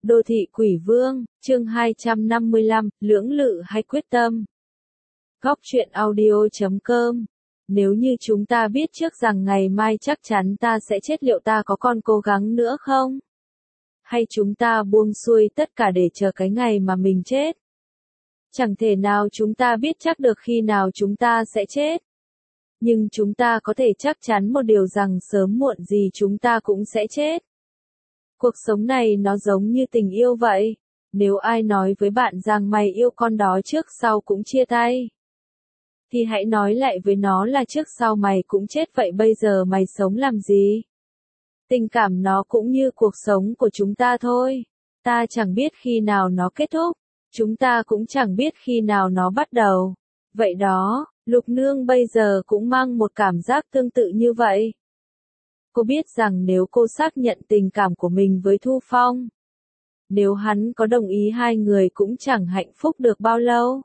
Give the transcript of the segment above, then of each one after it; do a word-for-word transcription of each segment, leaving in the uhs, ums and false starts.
Đô thị quỷ vương, chương hai trăm năm mươi lăm, lưỡng lự hay quyết tâm. Góc truyện audio chấm com. Nếu như chúng ta biết trước rằng ngày mai chắc chắn ta sẽ chết, liệu ta có còn cố gắng nữa không? Hay chúng ta buông xuôi tất cả để chờ cái ngày mà mình chết? Chẳng thể nào chúng ta biết chắc được khi nào chúng ta sẽ chết. Nhưng chúng ta có thể chắc chắn một điều rằng sớm muộn gì chúng ta cũng sẽ chết. Cuộc sống này nó giống như tình yêu vậy. Nếu ai nói với bạn rằng mày yêu con đó trước sau cũng chia tay, thì hãy nói lại với nó là trước sau mày cũng chết, vậy bây giờ mày sống làm gì? Tình cảm nó cũng như cuộc sống của chúng ta thôi. Ta chẳng biết khi nào nó kết thúc, chúng ta cũng chẳng biết khi nào nó bắt đầu. Vậy đó, Lục Nương bây giờ cũng mang một cảm giác tương tự như vậy. Cô biết rằng nếu cô xác nhận tình cảm của mình với Thu Phong, nếu hắn có đồng ý, hai người cũng chẳng hạnh phúc được bao lâu.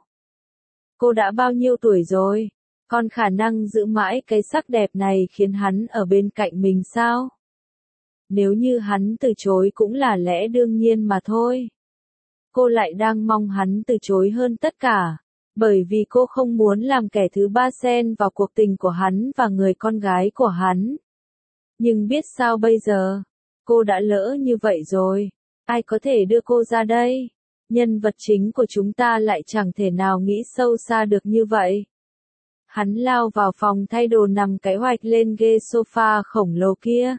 Cô đã bao nhiêu tuổi rồi, còn khả năng giữ mãi cái sắc đẹp này khiến hắn ở bên cạnh mình sao? Nếu như hắn từ chối cũng là lẽ đương nhiên mà thôi. Cô lại đang mong hắn từ chối hơn tất cả, bởi vì cô không muốn làm kẻ thứ ba xen vào cuộc tình của hắn và người con gái của hắn. Nhưng biết sao bây giờ? Cô đã lỡ như vậy rồi. Ai có thể đưa cô ra đây? Nhân vật chính của chúng ta lại chẳng thể nào nghĩ sâu xa được như vậy. Hắn lao vào phòng thay đồ, nằm cái hoạch lên ghế sofa khổng lồ kia.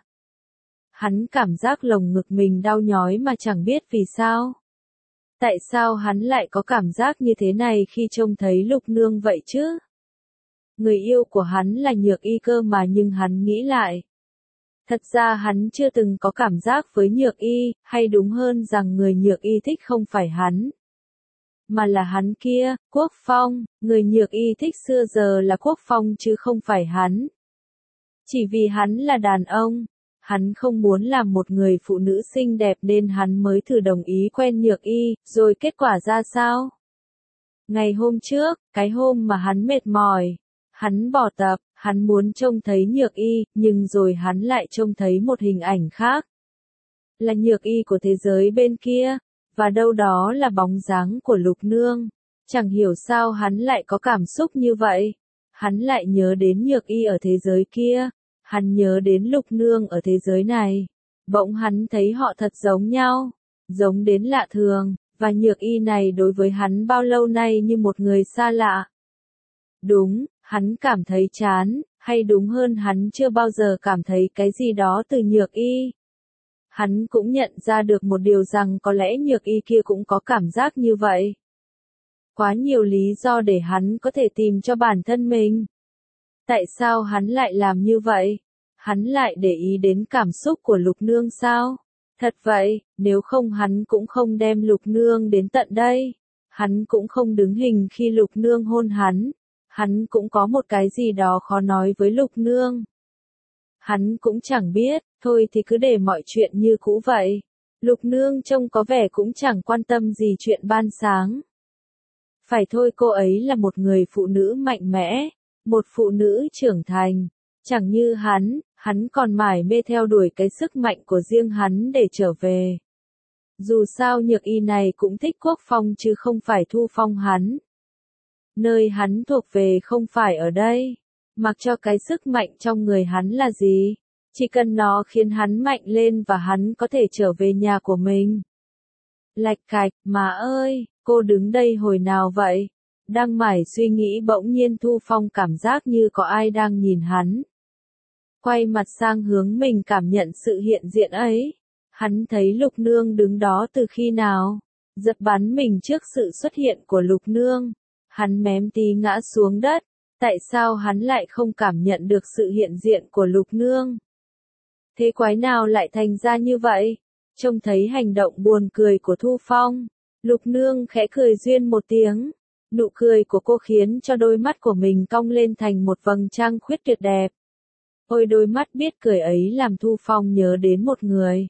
Hắn cảm giác lồng ngực mình đau nhói mà chẳng biết vì sao. Tại sao hắn lại có cảm giác như thế này khi trông thấy Lục Nương vậy chứ? Người yêu của hắn là Nhược Y cơ mà, nhưng hắn nghĩ lại. Thật ra hắn chưa từng có cảm giác với Nhược Y, hay đúng hơn rằng người Nhược Y thích không phải hắn, mà là hắn kia, Quốc Phong. Người Nhược Y thích xưa giờ là Quốc Phong chứ không phải hắn. Chỉ vì hắn là đàn ông, hắn không muốn làm một người phụ nữ xinh đẹp nên hắn mới thử đồng ý quen Nhược Y, rồi kết quả ra sao? Ngày hôm trước, cái hôm mà hắn mệt mỏi, hắn bỏ tập, hắn muốn trông thấy Nhược Y, nhưng rồi hắn lại trông thấy một hình ảnh khác. Là Nhược Y của thế giới bên kia, và đâu đó là bóng dáng của Lục Nương. Chẳng hiểu sao hắn lại có cảm xúc như vậy. Hắn lại nhớ đến Nhược Y ở thế giới kia, hắn nhớ đến Lục Nương ở thế giới này. Bỗng hắn thấy họ thật giống nhau, giống đến lạ thường, và Nhược Y này đối với hắn bao lâu nay như một người xa lạ. Đúng, hắn cảm thấy chán, hay đúng hơn hắn chưa bao giờ cảm thấy cái gì đó từ Nhược Y. Hắn cũng nhận ra được một điều rằng có lẽ Nhược Y kia cũng có cảm giác như vậy. Quá nhiều lý do để hắn có thể tìm cho bản thân mình. Tại sao hắn lại làm như vậy? Hắn lại để ý đến cảm xúc của Lục Nương sao? Thật vậy, nếu không hắn cũng không đem Lục Nương đến tận đây. Hắn cũng không đứng hình khi Lục Nương hôn hắn. Hắn cũng có một cái gì đó khó nói với Lục Nương. Hắn cũng chẳng biết, thôi thì cứ để mọi chuyện như cũ vậy. Lục Nương trông có vẻ cũng chẳng quan tâm gì chuyện ban sáng. Phải thôi, cô ấy là một người phụ nữ mạnh mẽ, một phụ nữ trưởng thành. Chẳng như hắn, hắn còn mải mê theo đuổi cái sức mạnh của riêng hắn để trở về. Dù sao Nhược Y này cũng thích Quốc Phong chứ không phải Thu Phong hắn. Nơi hắn thuộc về không phải ở đây. Mặc cho cái sức mạnh trong người hắn là gì, chỉ cần nó khiến hắn mạnh lên và hắn có thể trở về nhà của mình. Lạch cạch, mà ơi, cô đứng đây hồi nào vậy? Đang mải suy nghĩ, bỗng nhiên Thu Phong cảm giác như có ai đang nhìn hắn. Quay mặt sang hướng mình cảm nhận sự hiện diện ấy. Hắn thấy Lục Nương đứng đó từ khi nào? Giật bắn mình trước sự xuất hiện của Lục Nương. Hắn mém tí ngã xuống đất. Tại sao hắn lại không cảm nhận được sự hiện diện của Lục Nương? Thế quái nào lại thành ra như vậy? Trông thấy hành động buồn cười của Thu Phong, Lục Nương khẽ cười duyên một tiếng. Nụ cười của cô khiến cho đôi mắt của mình cong lên thành một vầng trăng khuyết tuyệt đẹp. Ôi, đôi mắt biết cười ấy làm Thu Phong nhớ đến một người.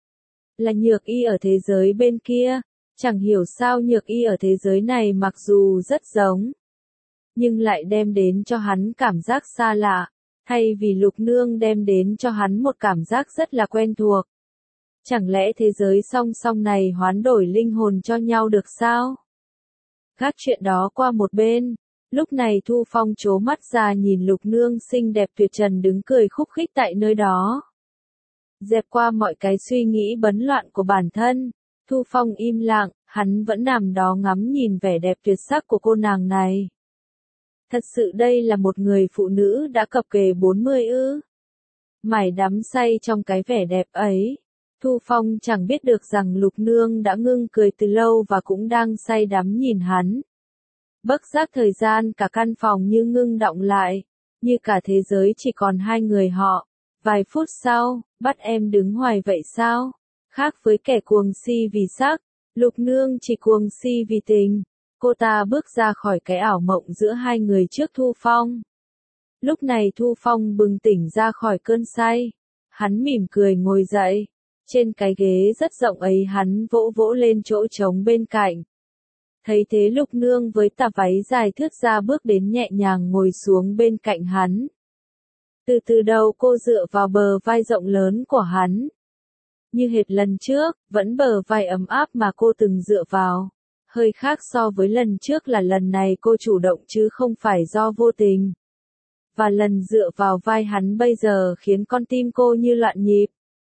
Là Nhược Y ở thế giới bên kia. Chẳng hiểu sao Nhược Y ở thế giới này mặc dù rất giống, nhưng lại đem đến cho hắn cảm giác xa lạ, thay vì Lục Nương đem đến cho hắn một cảm giác rất là quen thuộc. Chẳng lẽ thế giới song song này hoán đổi linh hồn cho nhau được sao? Gác chuyện đó qua một bên. Lúc này Thu Phong trố mắt ra nhìn Lục Nương xinh đẹp tuyệt trần đứng cười khúc khích tại nơi đó. Dẹp qua mọi cái suy nghĩ bấn loạn của bản thân, Thu Phong im lặng, hắn vẫn nằm đó ngắm nhìn vẻ đẹp tuyệt sắc của cô nàng này. Thật sự đây là một người phụ nữ đã cập kề bốn mươi ư? Mải đắm say trong cái vẻ đẹp ấy. Thu Phong chẳng biết được rằng Lục Nương đã ngưng cười từ lâu và cũng đang say đắm nhìn hắn. Bất giác thời gian cả căn phòng như ngưng đọng lại, như cả thế giới chỉ còn hai người họ. Vài phút sau, bắt em đứng hoài vậy sao? Khác với kẻ cuồng si vì sắc, Lục Nương chỉ cuồng si vì tình. Cô ta bước ra khỏi cái ảo mộng giữa hai người trước Thu Phong. Lúc này Thu Phong bừng tỉnh ra khỏi cơn say. Hắn mỉm cười ngồi dậy. Trên cái ghế rất rộng ấy hắn vỗ vỗ lên chỗ trống bên cạnh. Thấy thế Lục Nương với tà váy dài thướt ra bước đến nhẹ nhàng ngồi xuống bên cạnh hắn. Từ từ đầu cô dựa vào bờ vai rộng lớn của hắn. Như hệt lần trước, vẫn bờ vai ấm áp mà cô từng dựa vào. Hơi khác so với lần trước là lần này cô chủ động chứ không phải do vô tình. Và lần dựa vào vai hắn bây giờ khiến con tim cô như loạn nhịp.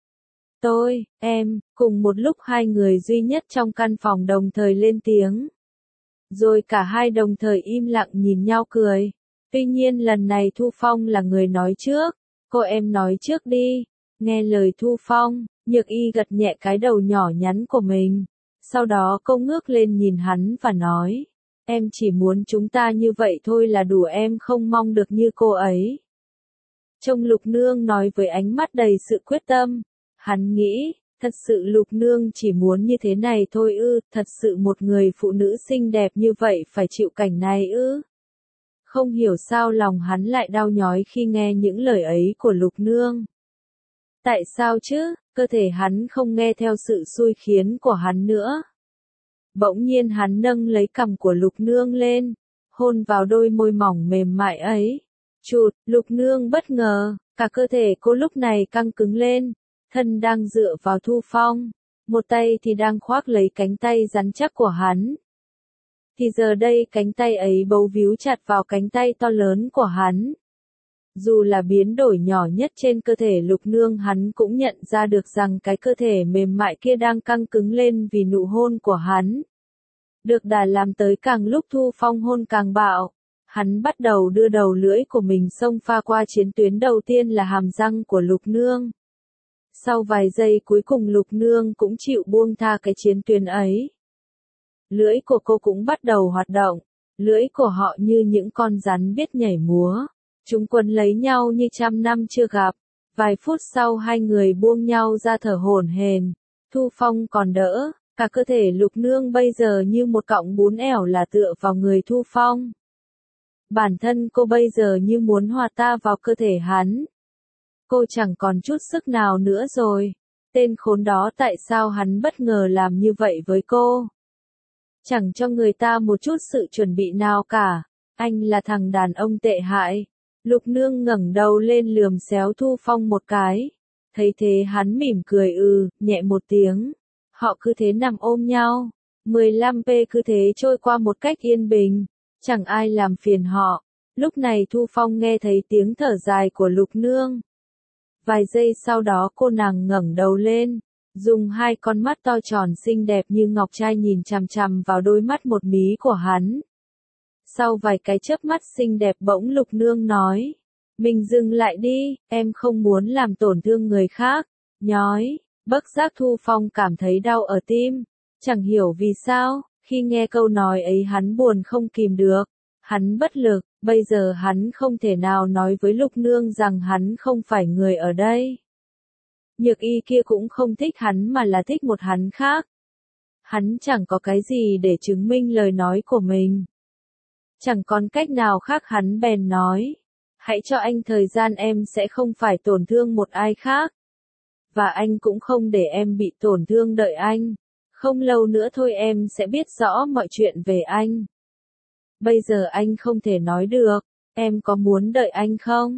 Tôi, em, cùng một lúc hai người duy nhất trong căn phòng đồng thời lên tiếng. Rồi cả hai đồng thời im lặng nhìn nhau cười. Tuy nhiên lần này Thu Phong là người nói trước. Cô em nói trước đi. Nghe lời Thu Phong, Nhược Y gật nhẹ cái đầu nhỏ nhắn của mình. Sau đó cô ngước lên nhìn hắn và nói. Em chỉ muốn chúng ta như vậy thôi là đủ, em không mong được như cô ấy. Trông Lục Nương nói với ánh mắt đầy sự quyết tâm. Hắn nghĩ, thật sự Lục Nương chỉ muốn như thế này thôi ư, thật sự một người phụ nữ xinh đẹp như vậy phải chịu cảnh này ư. Không hiểu sao lòng hắn lại đau nhói khi nghe những lời ấy của Lục Nương. Tại sao chứ, cơ thể hắn không nghe theo sự xui khiến của hắn nữa. Bỗng nhiên hắn nâng lấy cằm của Lục Nương lên, hôn vào đôi môi mỏng mềm mại ấy. Chụt, Lục Nương bất ngờ, cả cơ thể cô lúc này căng cứng lên, thân đang dựa vào Thu Phong, một tay thì đang khoác lấy cánh tay rắn chắc của hắn. Thì giờ đây cánh tay ấy bấu víu chặt vào cánh tay to lớn của hắn. Dù là biến đổi nhỏ nhất trên cơ thể Lục Nương, hắn cũng nhận ra được rằng cái cơ thể mềm mại kia đang căng cứng lên vì nụ hôn của hắn. Được đà làm tới càng lúc Thu Phong hôn càng bạo. Hắn bắt đầu đưa đầu lưỡi của mình xông pha qua chiến tuyến đầu tiên là hàm răng của Lục Nương. Sau vài giây cuối cùng Lục Nương cũng chịu buông tha cái chiến tuyến ấy. Lưỡi của cô cũng bắt đầu hoạt động. Lưỡi của họ như những con rắn biết nhảy múa. Chúng quấn lấy nhau như trăm năm chưa gặp. Vài phút sau hai người buông nhau ra thở hổn hển. Thu Phong còn đỡ, cả cơ thể Lục Nương bây giờ như một cọng bún ẻo là tựa vào người Thu Phong. Bản thân cô bây giờ như muốn hòa ta vào cơ thể hắn. Cô chẳng còn chút sức nào nữa rồi. Tên khốn đó tại sao hắn bất ngờ làm như vậy với cô? Chẳng cho người ta một chút sự chuẩn bị nào cả. Anh là thằng đàn ông tệ hại. Lục Nương ngẩng đầu lên lườm xéo Thu Phong một cái. Thấy thế hắn mỉm cười ừ, nhẹ một tiếng. Họ cứ thế nằm ôm nhau. mười lăm phút cứ thế trôi qua một cách yên bình. Chẳng ai làm phiền họ. Lúc này Thu Phong nghe thấy tiếng thở dài của Lục Nương. Vài giây sau đó cô nàng ngẩng đầu lên. Dùng hai con mắt to tròn xinh đẹp như ngọc trai nhìn chằm chằm vào đôi mắt một mí của hắn. Sau vài cái chớp mắt xinh đẹp bỗng Lục Nương nói. Mình dừng lại đi, em không muốn làm tổn thương người khác. Nhói, bất giác Thu Phong cảm thấy đau ở tim. Chẳng hiểu vì sao, khi nghe câu nói ấy hắn buồn không kìm được. Hắn bất lực, bây giờ hắn không thể nào nói với Lục Nương rằng hắn không phải người ở đây. Nhược Y kia cũng không thích hắn mà là thích một hắn khác. Hắn chẳng có cái gì để chứng minh lời nói của mình. Chẳng còn cách nào khác hắn bèn nói. Hãy cho anh thời gian, em sẽ không phải tổn thương một ai khác. Và anh cũng không để em bị tổn thương đợi anh. Không lâu nữa thôi em sẽ biết rõ mọi chuyện về anh. Bây giờ anh không thể nói được. Em có muốn đợi anh không?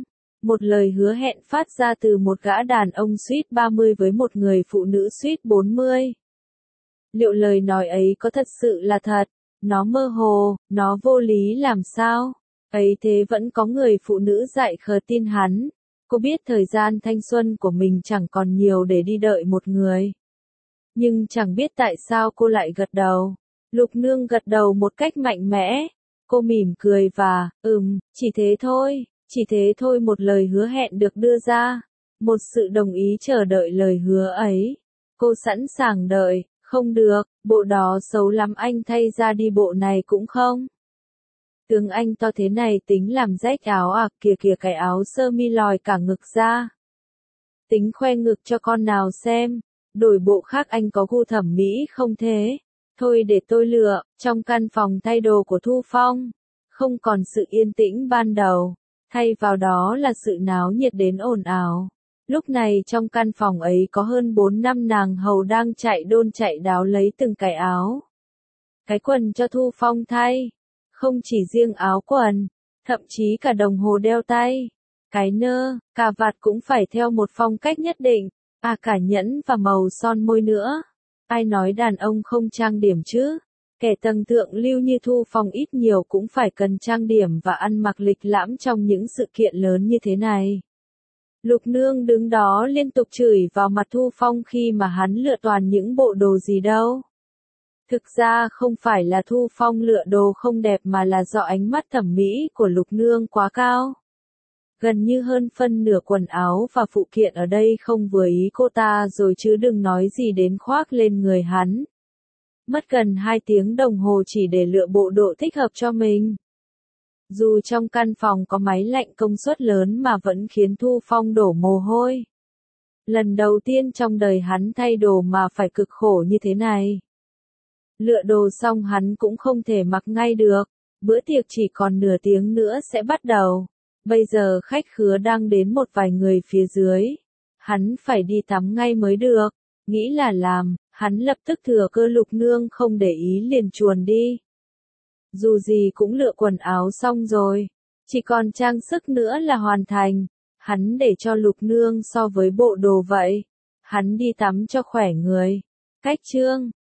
Một lời hứa hẹn phát ra từ một gã đàn ông suýt ba mươi với một người phụ nữ suýt bốn mươi. Liệu lời nói ấy có thật sự là thật? Nó mơ hồ, nó vô lý làm sao? Ấy thế vẫn có người phụ nữ dại khờ tin hắn. Cô biết thời gian thanh xuân của mình chẳng còn nhiều để đi đợi một người. Nhưng chẳng biết tại sao cô lại gật đầu. Lục Nương gật đầu một cách mạnh mẽ. Cô mỉm cười và, ừm, chỉ thế thôi, chỉ thế thôi một lời hứa hẹn được đưa ra. Một sự đồng ý chờ đợi lời hứa ấy. Cô sẵn sàng đợi, không được, bộ đó xấu lắm anh thay ra đi bộ này cũng không. Tướng anh to thế này tính làm rách áo à, kìa kìa cái áo sơ mi lòi cả ngực ra. Tính khoe ngực cho con nào xem, đổi bộ khác anh có gu thẩm mỹ không thế? Thôi để tôi lựa, trong căn phòng thay đồ của Thu Phong, không còn sự yên tĩnh ban đầu, thay vào đó là sự náo nhiệt đến ồn ào. Lúc này trong căn phòng ấy có hơn bốn năm nàng hầu đang chạy đôn chạy đáo lấy từng cái áo. Cái quần cho Thu Phong thay. Không chỉ riêng áo quần, thậm chí cả đồng hồ đeo tay, cái nơ, cà vạt cũng phải theo một phong cách nhất định, à cả nhẫn và màu son môi nữa. Ai nói đàn ông không trang điểm chứ? Kẻ tầng thượng lưu như Thu Phong ít nhiều cũng phải cần trang điểm và ăn mặc lịch lãm trong những sự kiện lớn như thế này. Lục Nương đứng đó liên tục chửi vào mặt Thu Phong khi mà hắn lựa toàn những bộ đồ gì đâu. Thực ra không phải là Thu Phong lựa đồ không đẹp mà là do ánh mắt thẩm mỹ của Lục Nương quá cao. Gần như hơn phân nửa quần áo và phụ kiện ở đây không vừa ý cô ta rồi chứ đừng nói gì đến khoác lên người hắn. Mất gần hai tiếng đồng hồ chỉ để lựa bộ đồ thích hợp cho mình. Dù trong căn phòng có máy lạnh công suất lớn mà vẫn khiến Thu Phong đổ mồ hôi. Lần đầu tiên trong đời hắn thay đồ mà phải cực khổ như thế này. Lựa đồ xong hắn cũng không thể mặc ngay được, bữa tiệc chỉ còn nửa tiếng nữa sẽ bắt đầu. Bây giờ khách khứa đang đến một vài người phía dưới. Hắn phải đi tắm ngay mới được, nghĩ là làm, hắn lập tức thừa cơ Lục Nương không để ý liền chuồn đi. Dù gì cũng lựa quần áo xong rồi, chỉ còn trang sức nữa là hoàn thành. Hắn để cho Lục Nương so với bộ đồ vậy. Hắn đi tắm cho khỏe người. Cách chương